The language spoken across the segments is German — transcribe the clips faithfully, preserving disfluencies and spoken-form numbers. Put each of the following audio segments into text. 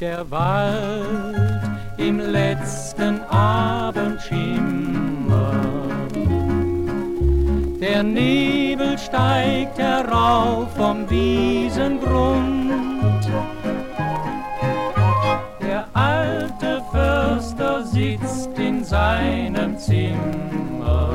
Der Wald im letzten Abendschimmer, der Nebel steigt herauf vom Wiesengrund. Der alte Förster sitzt in seinem Zimmer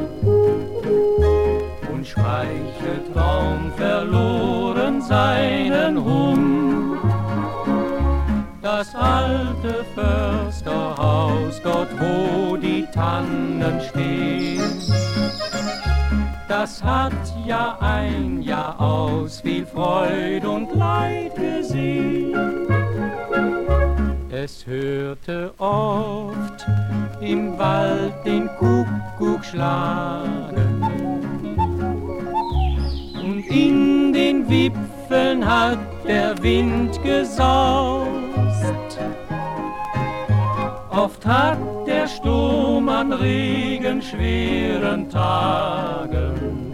und streichelt traumverloren seinen Hund. Das alte Försterhaus, dort wo die Tannen stehen, das hat Jahr ein, Jahr aus viel Freud und Leid gesehen. Es hörte oft im Wald den Kuckuck schlagen und in den Wipfeln hat der Wind gesaust. Oft hat der Sturm an regenschweren Tagen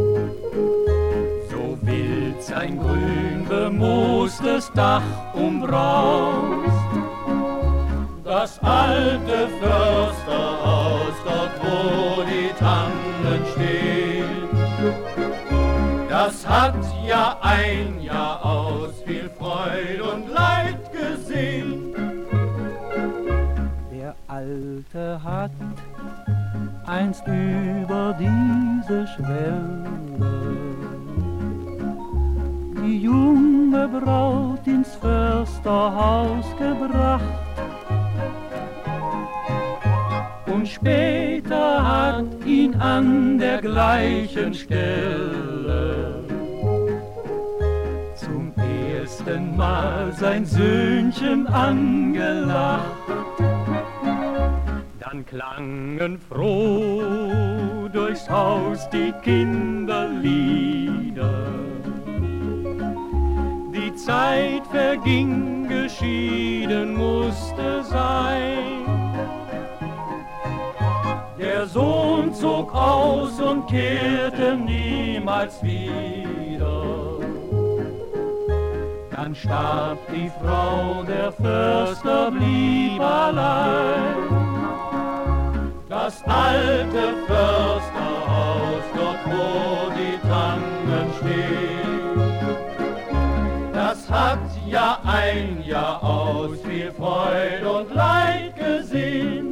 so wild sein grün bemoostes Dach umbraust. Das alte Försterhaus, dort wo die Tannen stehen, das hat Jahr ein, Jahr aus viel Freud und Leid gesehen. Der Alte hat einst über diese Schwelle die junge Braut ins Försterhaus gebracht. Und später hat ihn an der gleichen Stelle zum ersten Mal sein Söhnchen angelacht. Dann klangen froh durchs Haus die Kinderlieder. Die Zeit verging, geschieden musste sein. Der Sohn zog aus und kehrte niemals wieder. Dann starb die Frau, der Förster blieb allein. Das alte Försterhaus, dort wo die Tannen stehen, das hat Jahr ein, Jahr aus viel Freud und Leid gesehen.